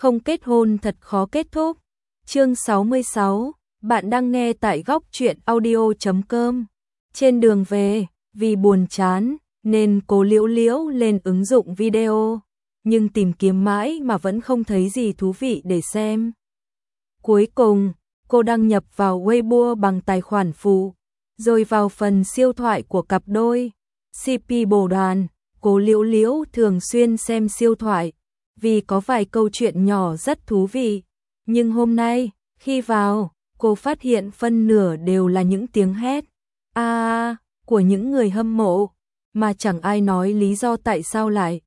Không kết hôn thật khó kết thúc. Chương 66, bạn đang nghe tại góc truyện audio.com. Trên đường về, vì buồn chán, nên cô Liễu Liễu lên ứng dụng video, nhưng tìm kiếm mãi mà vẫn không thấy gì thú vị để xem. Cuối cùng, cô đăng nhập vào Weibo bằng tài khoản phụ, rồi vào phần siêu thoại của cặp đôi CP Bồ Đoàn. Cô Liễu Liễu thường xuyên xem siêu thoại, vì có vài câu chuyện nhỏ rất thú vị. Nhưng hôm nay, khi vào, cô phát hiện phân nửa đều là những tiếng hét của những người hâm mộ, mà chẳng ai nói lý do tại sao lại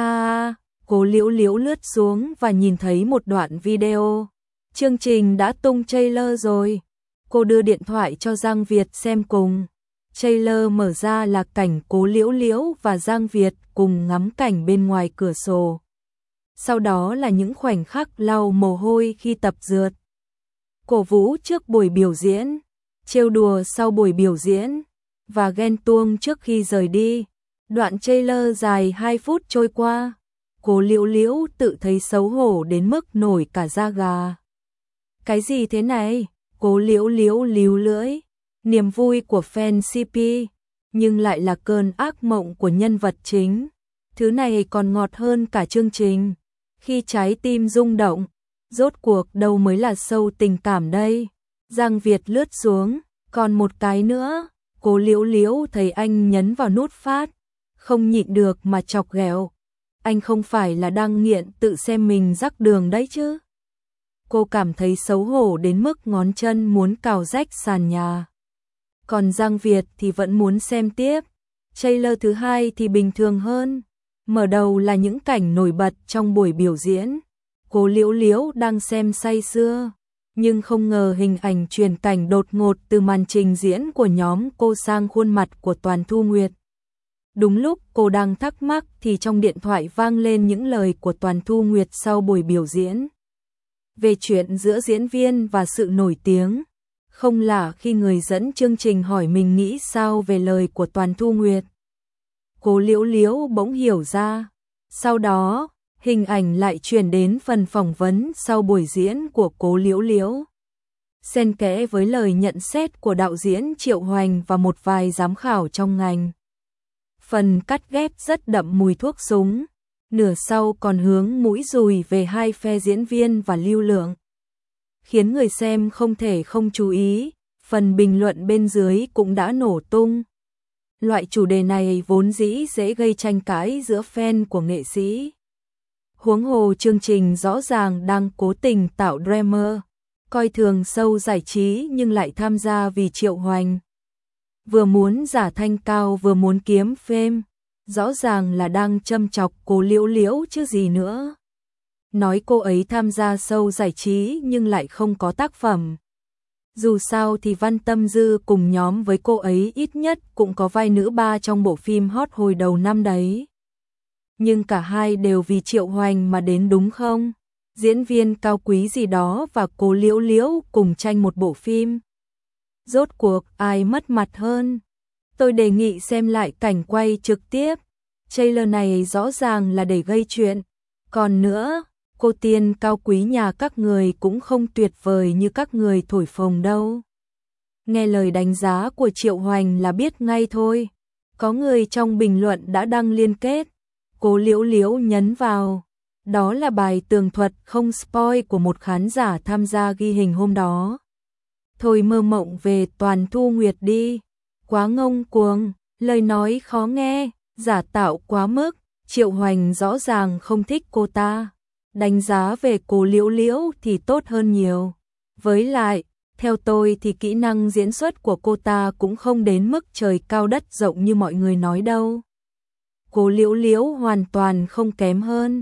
Cô Liễu Liễu lướt xuống và nhìn thấy một đoạn video. Chương trình đã tung trailer rồi. Cô đưa điện thoại cho Giang Việt xem cùng. Trailer mở ra là cảnh cô Liễu Liễu và Giang Việt cùng ngắm cảnh bên ngoài cửa sổ. Sau đó là những khoảnh khắc lau mồ hôi khi tập rượt, cổ vũ trước buổi biểu diễn, trêu đùa sau buổi biểu diễn, và ghen tuông trước khi rời đi. Đoạn trailer dài 2 phút trôi qua, cô Liễu Liễu tự thấy xấu hổ đến mức nổi cả da gà. Cái gì thế này? Cô Liễu Liễu líu lưỡi. Niềm vui của fan CP, nhưng lại là cơn ác mộng của nhân vật chính. Thứ này còn ngọt hơn cả chương trình. Khi trái tim rung động, rốt cuộc đâu mới là sâu tình cảm đây? Giang Việt lướt xuống, còn một cái nữa. Cô Liễu Liễu thấy anh nhấn vào nút phát, không nhịn được mà chọc ghẹo. Anh không phải là đang nghiện tự xem mình rắc đường đấy chứ? Cô cảm thấy xấu hổ đến mức ngón chân muốn cào rách sàn nhà. Còn Giang Việt thì vẫn muốn xem tiếp. Trailer thứ hai thì bình thường hơn. Mở đầu là những cảnh nổi bật trong buổi biểu diễn. Cô Liễu Liễu đang xem say sưa, nhưng không ngờ hình ảnh truyền cảnh đột ngột từ màn trình diễn của nhóm cô sang khuôn mặt của Toàn Thu Nguyệt. Đúng lúc cô đang thắc mắc thì trong điện thoại vang lên những lời của Toàn Thu Nguyệt sau buổi biểu diễn. Về chuyện giữa diễn viên và sự nổi tiếng. Không lạ khi người dẫn chương trình hỏi mình nghĩ sao về lời của Toàn Thu Nguyệt. Cô Liễu Liễu bỗng hiểu ra. Sau đó, hình ảnh lại chuyển đến phần phỏng vấn sau buổi diễn của cô Liễu Liễu. Xen kẽ với lời nhận xét của đạo diễn Triệu Hoành và một vài giám khảo trong ngành. Phần cắt ghép rất đậm mùi thuốc súng. Nửa sau còn hướng mũi dùi về hai phe diễn viên và Lưu Lượng, khiến người xem không thể không chú ý. Phần bình luận bên dưới cũng đã nổ tung. Loại chủ đề này vốn dĩ dễ gây tranh cãi giữa fan của nghệ sĩ. Huống hồ chương trình rõ ràng đang cố tình tạo drama, coi thường show giải trí nhưng lại tham gia vì Triệu Hoành. Vừa muốn giả thanh cao vừa muốn kiếm fame, rõ ràng là đang châm chọc cô Liễu Liễu chứ gì nữa. Nói cô ấy tham gia show giải trí nhưng lại không có tác phẩm. Dù sao thì Văn Tâm Dư cùng nhóm với cô ấy ít nhất cũng có vai nữ ba trong bộ phim hot hồi đầu năm đấy. Nhưng cả hai đều vì Triệu Hoành mà đến đúng không? Diễn viên cao quý gì đó và cô Liễu Liễu cùng tranh một bộ phim. Rốt cuộc ai mất mặt hơn? Tôi đề nghị xem lại cảnh quay trực tiếp. Trailer này rõ ràng là để gây chuyện. Còn nữa, cô tiên cao quý nhà các người cũng không tuyệt vời như các người thổi phồng đâu. Nghe lời đánh giá của Triệu Hoành là biết ngay thôi. Có người trong bình luận đã đăng liên kết. Cô Liễu Liễu nhấn vào. Đó là bài tường thuật không spoil của một khán giả tham gia ghi hình hôm đó. Thôi mơ mộng về Toàn Thu Nguyệt đi. Quá ngông cuồng, lời nói khó nghe, giả tạo quá mức. Triệu Hoành rõ ràng không thích cô ta. Đánh giá về cô Liễu Liễu thì tốt hơn nhiều. Với lại, theo tôi thì kỹ năng diễn xuất của cô ta cũng không đến mức trời cao đất rộng như mọi người nói đâu. Cô Liễu Liễu hoàn toàn không kém hơn.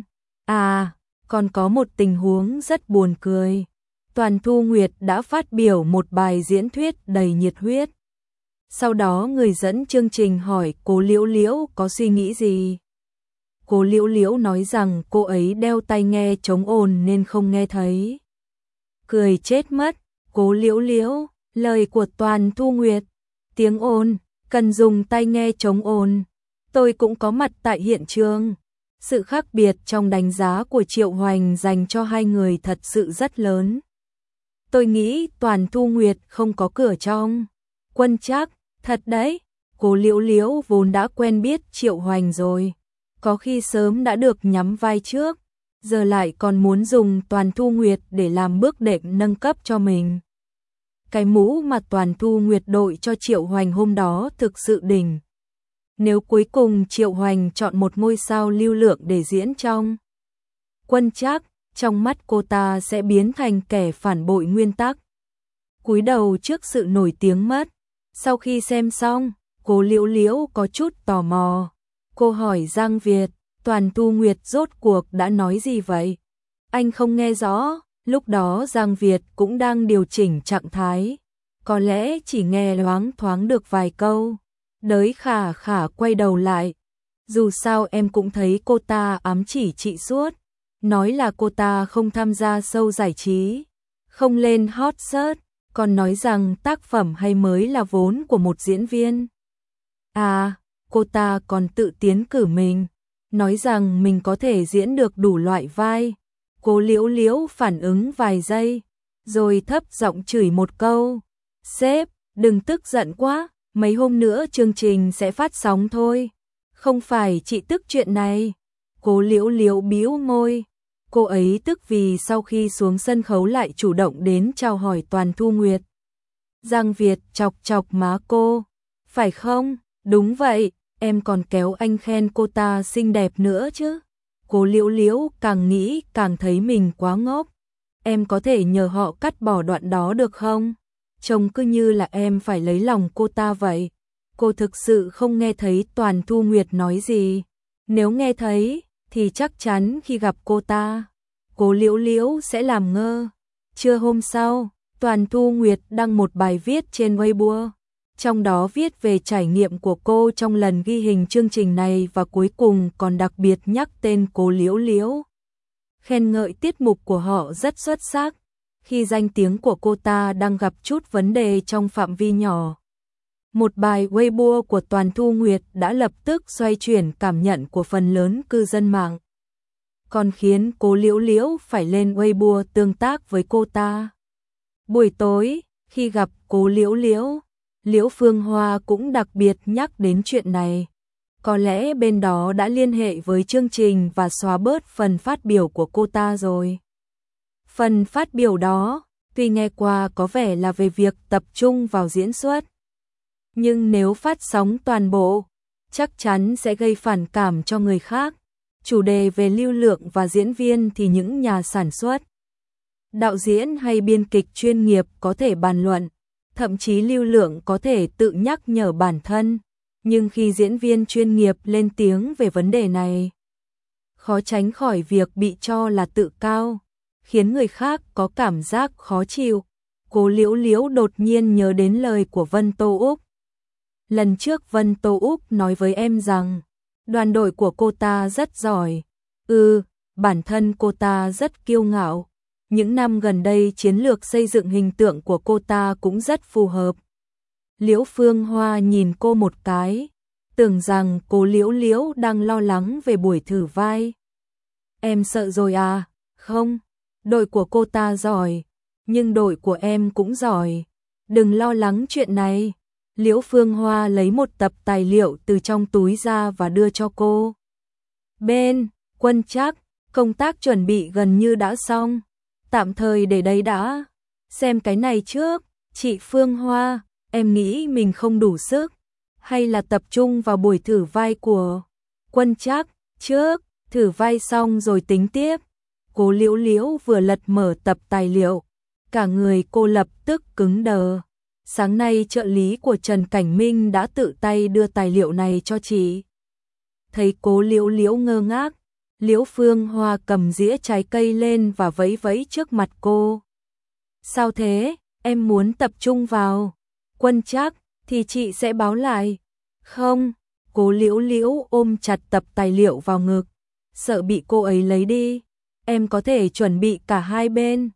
Còn có một tình huống rất buồn cười. Toàn Thu Nguyệt đã phát biểu một bài diễn thuyết đầy nhiệt huyết. Sau đó người dẫn chương trình hỏi cô Liễu Liễu có suy nghĩ gì. Cô Liễu Liễu nói rằng cô ấy đeo tai nghe chống ồn nên không nghe thấy. Cười chết mất. Cô Liễu Liễu, lời của Toàn Thu Nguyệt. Tiếng ồn, cần dùng tai nghe chống ồn. Tôi cũng có mặt tại hiện trường. Sự khác biệt trong đánh giá của Triệu Hoành dành cho hai người thật sự rất lớn. Tôi nghĩ Toàn Thu Nguyệt không có cửa trong. Quân Trác, thật đấy. Cố Liễu Liễu vốn đã quen biết Triệu Hoành rồi, có khi sớm đã được nhắm vai trước, giờ lại còn muốn dùng Toàn Thu Nguyệt để làm bước đệm nâng cấp cho mình. Cái mũ mà Toàn Thu Nguyệt đội cho Triệu Hoành hôm đó thực sự đỉnh. Nếu cuối cùng Triệu Hoành chọn một ngôi sao lưu lượng để diễn trong Quân Trác, trong mắt cô ta sẽ biến thành kẻ phản bội nguyên tắc. Cúi đầu trước sự nổi tiếng mất. Sau khi xem xong, Cố Liễu Liễu có chút tò mò. Cô hỏi Giang Việt, Toàn Thu Nguyệt rốt cuộc đã nói gì vậy? Anh không nghe rõ, lúc đó Giang Việt cũng đang điều chỉnh trạng thái. Có lẽ chỉ nghe loáng thoáng được vài câu. Đới Khả Khả quay đầu lại. Dù sao em cũng thấy cô ta ám chỉ chị suốt. Nói là cô ta không tham gia show giải trí, không lên hot search, còn nói rằng tác phẩm hay mới là vốn của một diễn viên. À, cô ta còn tự tiến cử mình, nói rằng mình có thể diễn được đủ loại vai. Cố Liễu Liễu phản ứng vài giây, rồi thấp giọng chửi một câu. Sếp, đừng tức giận quá, mấy hôm nữa chương trình sẽ phát sóng thôi. Không phải chị tức chuyện này. Cố Liễu Liễu bĩu môi. Cô ấy tức vì sau khi xuống sân khấu lại chủ động đến chào hỏi Toàn Thu Nguyệt. Giang Việt chọc chọc má cô. Phải không? Đúng vậy, em còn kéo anh khen cô ta xinh đẹp nữa chứ. Cố Liễu Liễu càng nghĩ càng thấy mình quá ngốc. Em có thể nhờ họ cắt bỏ đoạn đó được không? Trông cứ như là em phải lấy lòng cô ta vậy. Cô thực sự không nghe thấy Toàn Thu Nguyệt nói gì. Nếu nghe thấy, thì chắc chắn khi gặp cô ta, Cố Liễu Liễu sẽ làm ngơ. Trưa hôm sau, Toàn Thu Nguyệt đăng một bài viết trên Weibo. Trong đó viết về trải nghiệm của cô trong lần ghi hình chương trình này và cuối cùng còn đặc biệt nhắc tên Cố Liễu Liễu. Khen ngợi tiết mục của họ rất xuất sắc, khi danh tiếng của cô ta đang gặp chút vấn đề trong phạm vi nhỏ. Một bài Weibo của Toàn Thu Nguyệt đã lập tức xoay chuyển cảm nhận của phần lớn cư dân mạng, còn khiến Cố Liễu Liễu phải lên Weibo tương tác với cô ta. Buổi tối, khi gặp Cố Liễu Liễu, Liễu Phương Hoa cũng đặc biệt nhắc đến chuyện này. Có lẽ bên đó đã liên hệ với chương trình và xóa bớt phần phát biểu của cô ta rồi. Phần phát biểu đó, tuy nghe qua có vẻ là về việc tập trung vào diễn xuất, nhưng nếu phát sóng toàn bộ, chắc chắn sẽ gây phản cảm cho người khác. Chủ đề về lưu lượng và diễn viên thì những nhà sản xuất, đạo diễn hay biên kịch chuyên nghiệp có thể bàn luận, thậm chí lưu lượng có thể tự nhắc nhở bản thân. Nhưng khi diễn viên chuyên nghiệp lên tiếng về vấn đề này, khó tránh khỏi việc bị cho là tự cao, khiến người khác có cảm giác khó chịu. Cố Liễu Liễu đột nhiên nhớ đến lời của Vân Tô Úc. Lần trước Vân Tô Úc nói với em rằng, đoàn đội của cô ta rất giỏi. Bản thân cô ta rất kiêu ngạo. Những năm gần đây chiến lược xây dựng hình tượng của cô ta cũng rất phù hợp. Liễu Phương Hoa nhìn cô một cái, tưởng rằng Cố Liễu Liễu đang lo lắng về buổi thử vai. Em sợ rồi à? Không, đội của cô ta giỏi, nhưng đội của em cũng giỏi. Đừng lo lắng chuyện này. Liễu Phương Hoa lấy một tập tài liệu từ trong túi ra và đưa cho cô. Bên Quân Trác, công tác chuẩn bị gần như đã xong. Tạm thời để đấy đã. Xem cái này trước, chị Phương Hoa, em nghĩ mình không đủ sức. Hay là tập trung vào buổi thử vai của Quân Trác trước, thử vai xong rồi tính tiếp. Cố Liễu Liễu vừa lật mở tập tài liệu, cả người cô lập tức cứng đờ. Sáng nay trợ lý của Trần Cảnh Minh đã tự tay đưa tài liệu này cho chị. Thấy Cố Liễu Liễu ngơ ngác, Liễu Phương Hoa cầm dĩa trái cây lên và vẫy vẫy trước mặt cô. Sao thế, em muốn tập trung vào Quân Trác thì chị sẽ báo lại. Không, Cố Liễu Liễu ôm chặt tập tài liệu vào ngực, sợ bị cô ấy lấy đi. Em có thể chuẩn bị cả hai bên.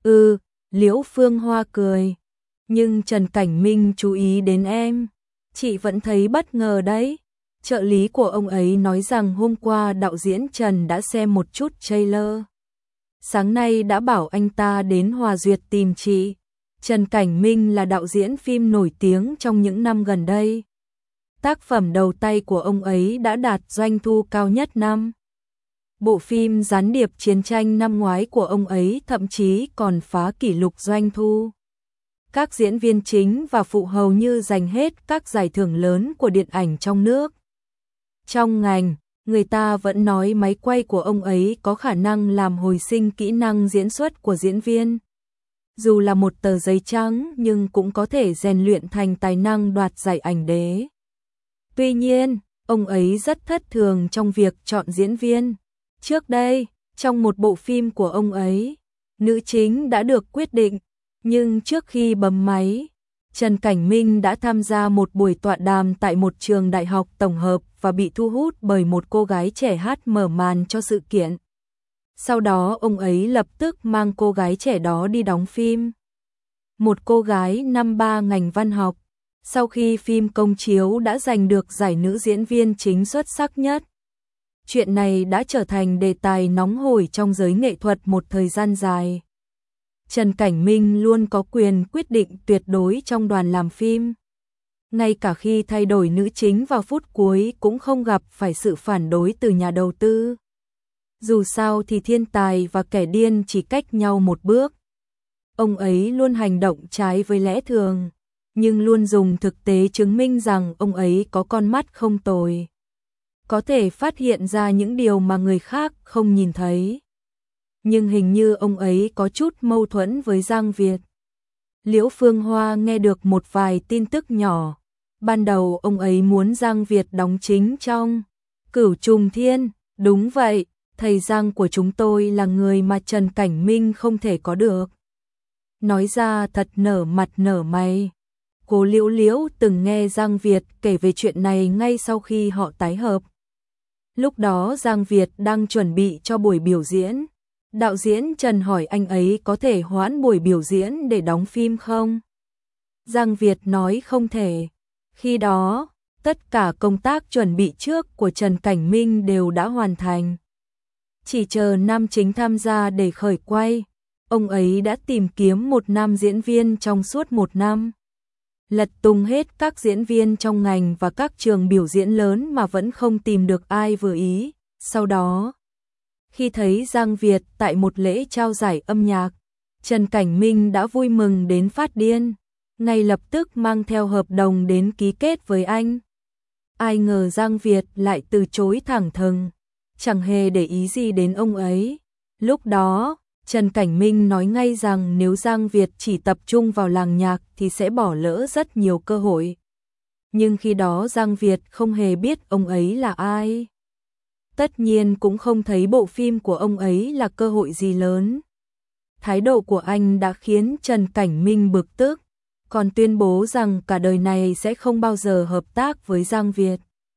Liễu Phương Hoa cười. Nhưng Trần Cảnh Minh chú ý đến em, chị vẫn thấy bất ngờ đấy. Trợ lý của ông ấy nói rằng hôm qua đạo diễn Trần đã xem một chút trailer. Sáng nay đã bảo anh ta đến Hòa Duyệt tìm chị. Trần Cảnh Minh là đạo diễn phim nổi tiếng trong những năm gần đây. Tác phẩm đầu tay của ông ấy đã đạt doanh thu cao nhất năm. Bộ phim Gián điệp chiến tranh năm ngoái của ông ấy thậm chí còn phá kỷ lục doanh thu. Các diễn viên chính và phụ hầu như giành hết các giải thưởng lớn của điện ảnh trong nước. Trong ngành, người ta vẫn nói máy quay của ông ấy có khả năng làm hồi sinh kỹ năng diễn xuất của diễn viên. Dù là một tờ giấy trắng nhưng cũng có thể rèn luyện thành tài năng đoạt giải ảnh đế. Tuy nhiên, ông ấy rất thất thường trong việc chọn diễn viên. Trước đây, trong một bộ phim của ông ấy, nữ chính đã được quyết định, nhưng trước khi bấm máy, Trần Cảnh Minh đã tham gia một buổi tọa đàm tại một trường đại học tổng hợp và bị thu hút bởi một cô gái trẻ hát mở màn cho sự kiện. Sau đó ông ấy lập tức mang cô gái trẻ đó đi đóng phim. Một cô gái năm 3 ngành văn học, sau khi phim công chiếu đã giành được giải nữ diễn viên chính xuất sắc nhất. Chuyện này đã trở thành đề tài nóng hổi trong giới nghệ thuật một thời gian dài. Trần Cảnh Minh luôn có quyền quyết định tuyệt đối trong đoàn làm phim. Ngay cả khi thay đổi nữ chính vào phút cuối cũng không gặp phải sự phản đối từ nhà đầu tư. Dù sao thì thiên tài và kẻ điên chỉ cách nhau một bước. Ông ấy luôn hành động trái với lẽ thường, nhưng luôn dùng thực tế chứng minh rằng ông ấy có con mắt không tồi. Có thể phát hiện ra những điều mà người khác không nhìn thấy. Nhưng hình như ông ấy có chút mâu thuẫn với Giang Việt. Liễu Phương Hoa nghe được một vài tin tức nhỏ. Ban đầu ông ấy muốn Giang Việt đóng chính trong Cửu Trùng Thiên. Đúng vậy, thầy Giang của chúng tôi là người mà Trần Cảnh Minh không thể có được. Nói ra thật nở mặt nở mày. Cô Liễu Liễu từng nghe Giang Việt kể về chuyện này ngay sau khi họ tái hợp. Lúc đó Giang Việt đang chuẩn bị cho buổi biểu diễn. Đạo diễn Trần hỏi anh ấy có thể hoãn buổi biểu diễn để đóng phim không? Giang Việt nói không thể. Khi đó, tất cả công tác chuẩn bị trước của Trần Cảnh Minh đều đã hoàn thành. Chỉ chờ nam chính tham gia để khởi quay. Ông ấy đã tìm kiếm một nam diễn viên trong suốt 1 năm. Lật tung hết các diễn viên trong ngành và các trường biểu diễn lớn mà vẫn không tìm được ai vừa ý. Sau đó, khi thấy Giang Việt tại một lễ trao giải âm nhạc, Trần Cảnh Minh đã vui mừng đến phát điên, ngay lập tức mang theo hợp đồng đến ký kết với anh. Ai ngờ Giang Việt lại từ chối thẳng thừng, chẳng hề để ý gì đến ông ấy. Lúc đó, Trần Cảnh Minh nói ngay rằng nếu Giang Việt chỉ tập trung vào làng nhạc thì sẽ bỏ lỡ rất nhiều cơ hội. Nhưng khi đó Giang Việt không hề biết ông ấy là ai. Tất nhiên cũng không thấy bộ phim của ông ấy là cơ hội gì lớn. Thái độ của anh đã khiến Trần Cảnh Minh bực tức, còn tuyên bố rằng cả đời này sẽ không bao giờ hợp tác với Giang Việt.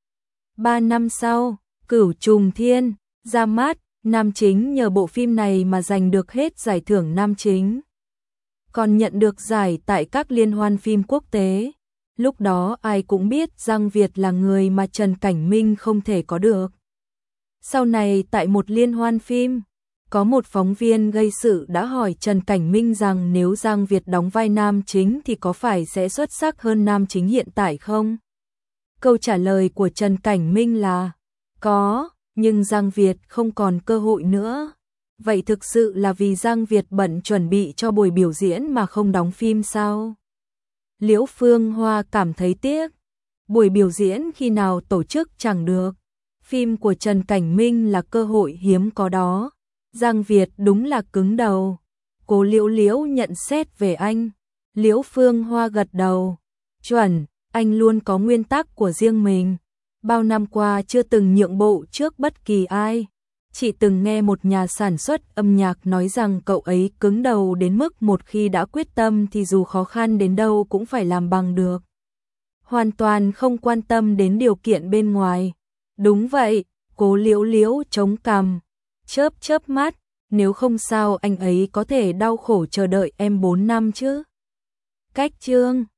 3 năm sau, Cửu Trùng Thiên ra mắt, nam chính nhờ bộ phim này mà giành được hết giải thưởng nam chính. Còn nhận được giải tại các liên hoan phim quốc tế. Lúc đó ai cũng biết Giang Việt là người mà Trần Cảnh Minh không thể có được. Sau này tại một liên hoan phim, có một phóng viên gây sự đã hỏi Trần Cảnh Minh rằng nếu Giang Việt đóng vai nam chính thì có phải sẽ xuất sắc hơn nam chính hiện tại không? Câu trả lời của Trần Cảnh Minh là có, nhưng Giang Việt không còn cơ hội nữa. Vậy thực sự là vì Giang Việt bận chuẩn bị cho buổi biểu diễn mà không đóng phim sao? Liễu Phương Hoa cảm thấy tiếc. Buổi biểu diễn khi nào tổ chức chẳng được. Phim của Trần Cảnh Minh là cơ hội hiếm có đó. Giang Việt đúng là cứng đầu. Cô Liễu Liễu nhận xét về anh. Liễu Phương Hoa gật đầu. Chuẩn, anh luôn có nguyên tắc của riêng mình. Bao năm qua chưa từng nhượng bộ trước bất kỳ ai. Chị từng nghe một nhà sản xuất âm nhạc nói rằng cậu ấy cứng đầu đến mức một khi đã quyết tâm thì dù khó khăn đến đâu cũng phải làm bằng được. Hoàn toàn không quan tâm đến điều kiện bên ngoài. Đúng vậy, Cố Liễu Liễu chống cằm, chớp chớp mắt, nếu không sao anh ấy có thể đau khổ chờ đợi em 4 năm chứ. Cách chương